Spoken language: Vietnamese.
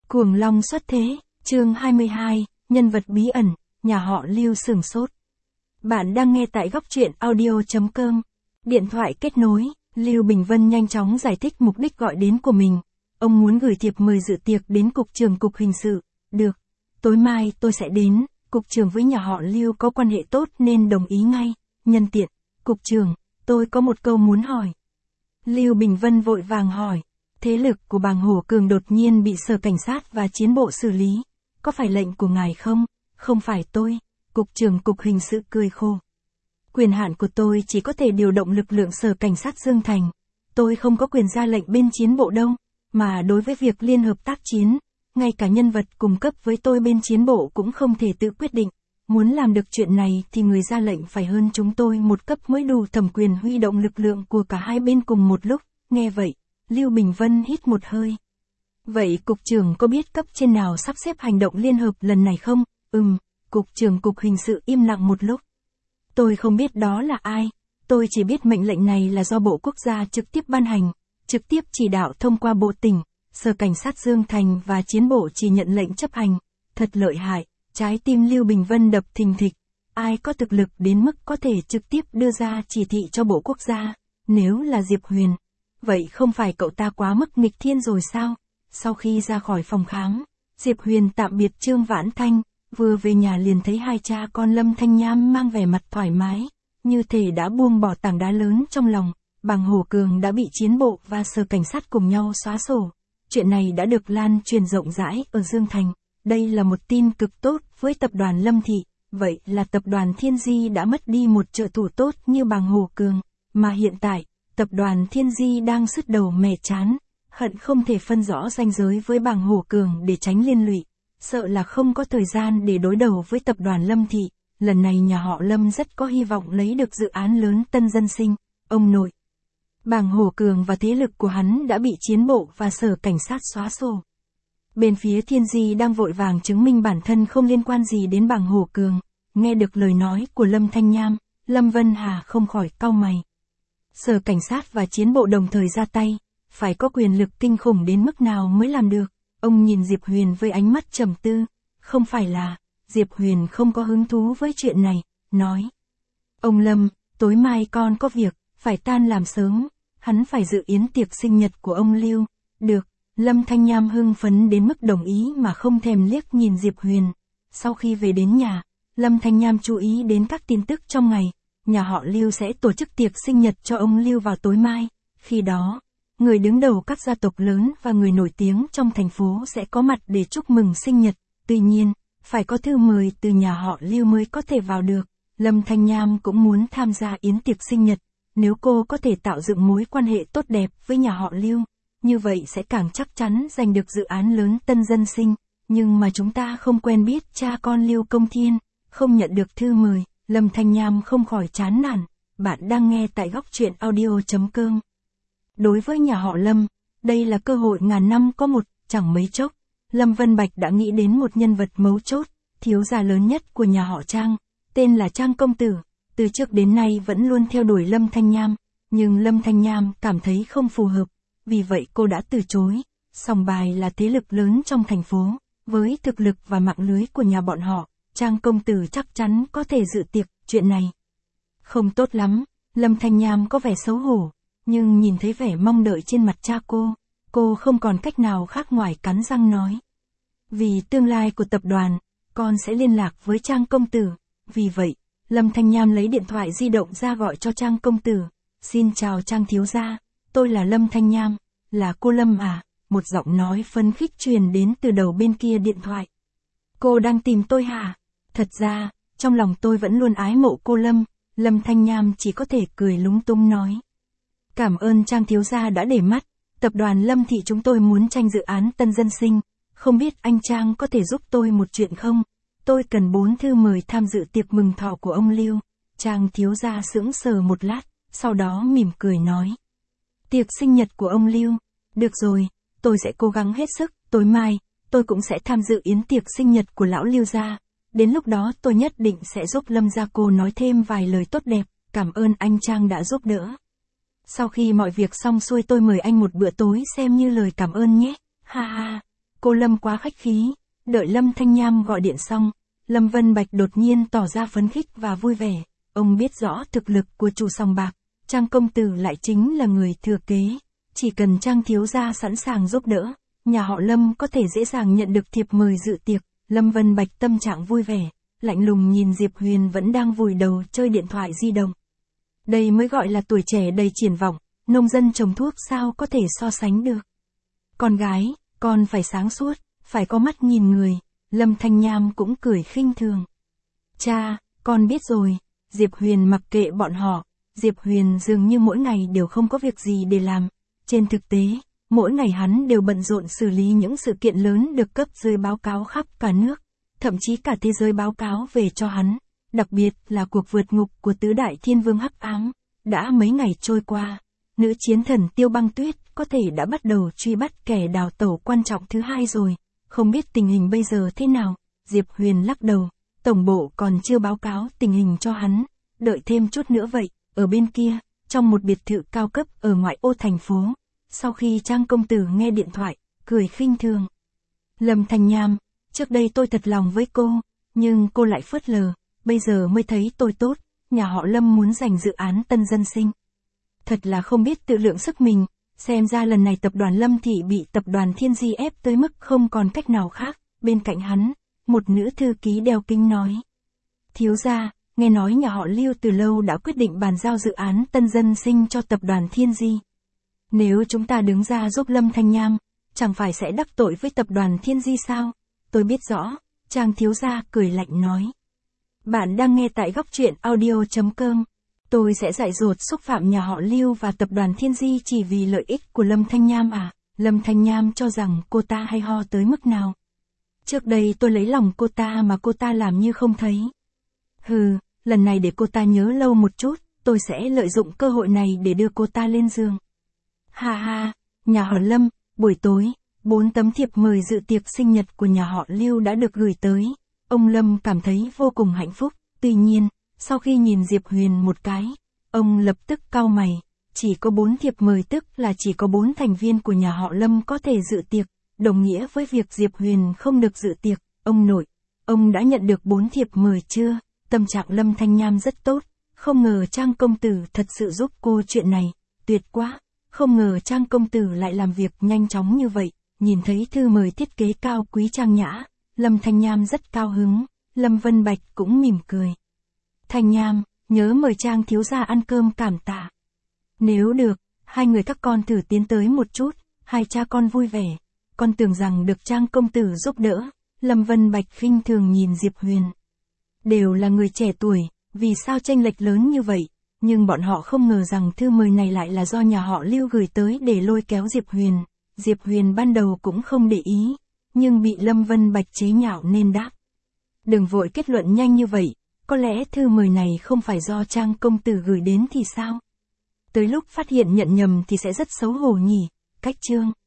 Cuồng long xuất thế, chương 22, nhân vật bí ẩn, nhà họ Lưu sửng sốt. Bạn đang nghe tại góc truyện audio.com. Điện thoại kết nối, Lưu Bình Vân nhanh chóng giải thích mục đích gọi đến của mình. Ông muốn gửi thiệp mời dự tiệc đến Cục trưởng Cục Hình sự. Được, tối mai tôi sẽ đến, Cục trưởng với nhà họ Lưu có quan hệ tốt nên đồng ý ngay. Nhân tiện, Cục trưởng, tôi có một câu muốn hỏi. Lưu Bình Vân vội vàng hỏi. Thế lực của Bàng Hổ Cường đột nhiên bị Sở Cảnh sát và Chiến bộ xử lý. Có phải lệnh của ngài không? Không phải tôi. Cục trưởng Cục Hình sự cười khổ. Quyền hạn của tôi chỉ có thể điều động lực lượng Sở Cảnh sát Dương Thành. Tôi không có quyền ra lệnh bên Chiến bộ đâu. Mà đối với việc liên hợp tác chiến, ngay cả nhân vật cùng cấp với tôi bên Chiến bộ cũng không thể tự quyết định. Muốn làm được chuyện này thì người ra lệnh phải hơn chúng tôi một cấp mới đủ thẩm quyền huy động lực lượng của cả hai bên cùng một lúc. Nghe vậy, Lưu Bình Vân hít một hơi. Vậy Cục trưởng có biết cấp trên nào sắp xếp hành động liên hợp lần này không? Cục trưởng Cục Hình sự im lặng một lúc. Tôi không biết đó là ai. Tôi chỉ biết mệnh lệnh này là do Bộ Quốc gia trực tiếp ban hành, trực tiếp chỉ đạo thông qua Bộ tỉnh, Sở Cảnh sát Dương Thành và Chiến bộ chỉ nhận lệnh chấp hành. Thật lợi hại, trái tim Lưu Bình Vân đập thình thịch. Ai có thực lực đến mức có thể trực tiếp đưa ra chỉ thị cho Bộ Quốc gia? Nếu là Diệp Huyền, vậy không phải cậu ta quá mức nghịch thiên rồi sao? Sau khi ra khỏi phòng khám, Diệp Huyền tạm biệt Trương Vãn Thanh, vừa về nhà liền thấy hai cha con Lâm Thanh Nham mang vẻ mặt thoải mái, như thể đã buông bỏ tảng đá lớn trong lòng. Bàng Hổ Cường đã bị Chiến bộ và Sở Cảnh sát cùng nhau xóa sổ. Chuyện này đã được lan truyền rộng rãi ở Dương Thành. Đây là một tin cực tốt với tập đoàn Lâm Thị, vậy là tập đoàn Thiên Di đã mất đi một trợ thủ tốt như Bàng Hổ Cường, mà hiện tại, tập đoàn Thiên Di đang sứt đầu mẻ trán, hận không thể phân rõ ranh giới với Bàng Hổ Cường để tránh liên lụy, sợ là không có thời gian để đối đầu với tập đoàn Lâm Thị. Lần này nhà họ Lâm rất có hy vọng lấy được dự án lớn Tân Dân Sinh. Ông nội, Bàng Hổ Cường và thế lực của hắn đã bị Chiến bộ và Sở Cảnh sát xóa sổ. Bên phía Thiên Di đang vội vàng chứng minh bản thân không liên quan gì đến Bàng Hổ Cường. Nghe được lời nói của Lâm Thanh Nham, Lâm Vân Hà không khỏi cau mày. Sở Cảnh sát và Chiến bộ đồng thời ra tay, phải có quyền lực kinh khủng đến mức nào mới làm được. Ông nhìn Diệp Huyền với ánh mắt trầm tư. Không phải là, Diệp Huyền không có hứng thú với chuyện này, nói. Ông Lâm, tối mai con có việc, phải tan làm sớm, hắn phải dự yến tiệc sinh nhật của ông Lưu. Được, Lâm Thanh Nham hưng phấn đến mức đồng ý mà không thèm liếc nhìn Diệp Huyền. Sau khi về đến nhà, Lâm Thanh Nham chú ý đến các tin tức trong ngày. Nhà họ Lưu sẽ tổ chức tiệc sinh nhật cho ông Lưu vào tối mai. Khi đó, người đứng đầu các gia tộc lớn và người nổi tiếng trong thành phố sẽ có mặt để chúc mừng sinh nhật. Tuy nhiên, phải có thư mời từ nhà họ Lưu mới có thể vào được. Lâm Thanh Nham cũng muốn tham gia yến tiệc sinh nhật. Nếu cô có thể tạo dựng mối quan hệ tốt đẹp với nhà họ Lưu, như vậy sẽ càng chắc chắn giành được dự án lớn Tân Dân Sinh. Nhưng mà chúng ta không quen biết cha con Lưu Công Thiên, không nhận được thư mời. Lâm Thanh Nham không khỏi chán nản. Bạn đang nghe tại góc truyện audio.com. Đối với nhà họ Lâm, đây là cơ hội ngàn năm có một. Chẳng mấy chốc, Lâm Vân Bạch đã nghĩ đến một nhân vật mấu chốt, thiếu gia lớn nhất của nhà họ Trang, tên là Trang công tử. Từ trước đến nay vẫn luôn theo đuổi Lâm Thanh Nham, nhưng Lâm Thanh Nham cảm thấy không phù hợp, vì vậy cô đã từ chối. Sòng bài là thế lực lớn trong thành phố, với thực lực và mạng lưới của nhà bọn họ, Trang công tử chắc chắn có thể dự tiệc. Chuyện này không tốt lắm. Lâm Thanh Nham có vẻ xấu hổ, nhưng nhìn thấy vẻ mong đợi trên mặt cha cô không còn cách nào khác ngoài cắn răng nói. Vì tương lai của tập đoàn, con sẽ liên lạc với Trang công tử. Vì vậy, Lâm Thanh Nham lấy điện thoại di động ra gọi cho Trang công tử. Xin chào Trang thiếu gia, tôi là Lâm Thanh Nham. Là cô Lâm à? Một giọng nói phấn khích truyền đến từ đầu bên kia điện thoại. Cô đang tìm tôi hả? Thật ra, trong lòng tôi vẫn luôn ái mộ cô Lâm. Lâm Thanh Nham chỉ có thể cười lúng túng nói. Cảm ơn Trang thiếu gia đã để mắt. Tập đoàn Lâm Thị chúng tôi muốn tranh dự án Tân Dân Sinh. Không biết anh Trang có thể giúp tôi một chuyện không? Tôi cần 4 thư mời tham dự tiệc mừng thọ của ông Lưu. Trang thiếu gia sững sờ một lát, sau đó mỉm cười nói. Tiệc sinh nhật của ông Lưu. Được rồi, tôi sẽ cố gắng hết sức. Tối mai, tôi cũng sẽ tham dự yến tiệc sinh nhật của lão Lưu gia. Đến lúc đó tôi nhất định sẽ giúp Lâm gia cô nói thêm vài lời tốt đẹp. Cảm ơn anh Trang đã giúp đỡ. Sau khi mọi việc xong xuôi tôi mời anh một bữa tối xem như lời cảm ơn nhé. Ha ha. Cô Lâm quá khách khí. Đợi Lâm Thanh Nham gọi điện xong, Lâm Vân Bạch đột nhiên tỏ ra phấn khích và vui vẻ. Ông biết rõ thực lực của chủ sòng bạc, Trang công tử lại chính là người thừa kế. Chỉ cần Trang thiếu gia sẵn sàng giúp đỡ, nhà họ Lâm có thể dễ dàng nhận được thiệp mời dự tiệc. Lâm Vân Bạch tâm trạng vui vẻ, lạnh lùng nhìn Diệp Huyền vẫn đang vùi đầu chơi điện thoại di động. Đây mới gọi là tuổi trẻ đầy triển vọng, nông dân trồng thuốc sao có thể so sánh được. Con gái, con phải sáng suốt, phải có mắt nhìn người. Lâm Thanh Nham cũng cười khinh thường. Cha, con biết rồi. Diệp Huyền mặc kệ bọn họ. Diệp Huyền dường như mỗi ngày đều không có việc gì để làm. Trên thực tế, mỗi ngày hắn đều bận rộn xử lý những sự kiện lớn được cấp dưới báo cáo khắp cả nước. Thậm chí cả thế giới báo cáo về cho hắn. Đặc biệt là cuộc vượt ngục của tứ đại thiên vương hắc ám. Đã mấy ngày trôi qua, nữ chiến thần Tiêu Băng Tuyết có thể đã bắt đầu truy bắt kẻ đào tẩu quan trọng thứ hai rồi. Không biết tình hình bây giờ thế nào. Diệp Huyền lắc đầu. Tổng bộ còn chưa báo cáo tình hình cho hắn. Đợi thêm chút nữa vậy. Ở bên kia, trong một biệt thự cao cấp ở ngoại ô thành phố. Sau khi Trang công tử nghe điện thoại, cười khinh thường. Lâm Thanh Nham, trước đây tôi thật lòng với cô, nhưng cô lại phớt lờ. Bây giờ mới thấy tôi tốt. Nhà họ Lâm muốn giành dự án Tân Dân Sinh. Thật là không biết tự lượng sức mình. Xem ra lần này tập đoàn Lâm Thị bị tập đoàn Thiên Di ép tới mức không còn cách nào khác. Bên cạnh hắn, một nữ thư ký đeo kính nói. Thiếu gia, nghe nói nhà họ Lưu từ lâu đã quyết định bàn giao dự án Tân Dân Sinh cho tập đoàn Thiên Di. Nếu chúng ta đứng ra giúp Lâm Thanh Nham, chẳng phải sẽ đắc tội với tập đoàn Thiên Di sao? Tôi biết rõ. Trang thiếu gia cười lạnh nói. Bạn đang nghe tại góc truyện audio.com. Tôi sẽ dại dột xúc phạm nhà họ Lưu và tập đoàn Thiên Di chỉ vì lợi ích của Lâm Thanh Nham à? Lâm Thanh Nham cho rằng cô ta hay ho tới mức nào? Trước đây tôi lấy lòng cô ta mà cô ta làm như không thấy. Hừ, lần này để cô ta nhớ lâu một chút, tôi sẽ lợi dụng cơ hội này để đưa cô ta lên giường. Ha ha, nhà họ Lâm, buổi tối, 4 tấm thiệp mời dự tiệc sinh nhật của nhà họ Lưu đã được gửi tới. Ông Lâm cảm thấy vô cùng hạnh phúc, tuy nhiên, sau khi nhìn Diệp Huyền một cái, ông lập tức cau mày. Chỉ có 4 thiệp mời tức là chỉ có 4 thành viên của nhà họ Lâm có thể dự tiệc, đồng nghĩa với việc Diệp Huyền không được dự tiệc. Ông nội, ông đã nhận được 4 thiệp mời chưa? Tâm trạng Lâm Thanh Nham rất tốt, không ngờ Trang công tử thật sự giúp cô chuyện này, tuyệt quá, không ngờ Trang công tử lại làm việc nhanh chóng như vậy. Nhìn thấy thư mời thiết kế cao quý trang nhã, Lâm Thanh Nham rất cao hứng, Lâm Vân Bạch cũng mỉm cười. Thanh Nham, nhớ mời Trang thiếu gia ăn cơm cảm tạ. Nếu được, hai người các con thử tiến tới một chút, hai cha con vui vẻ. Con tưởng rằng được Trang công tử giúp đỡ. Lâm Vân Bạch khinh thường nhìn Diệp Huyền. Đều là người trẻ tuổi, vì sao chênh lệch lớn như vậy? Nhưng bọn họ không ngờ rằng thư mời này lại là do nhà họ Lưu gửi tới để lôi kéo Diệp Huyền. Diệp Huyền ban đầu cũng không để ý, nhưng bị Lâm Vân Bạch chế nhạo nên đáp. Đừng vội kết luận nhanh như vậy, có lẽ thư mời này không phải do Trang công tử gửi đến thì sao? Tới lúc phát hiện nhận nhầm thì sẽ rất xấu hổ nhỉ. Cách chương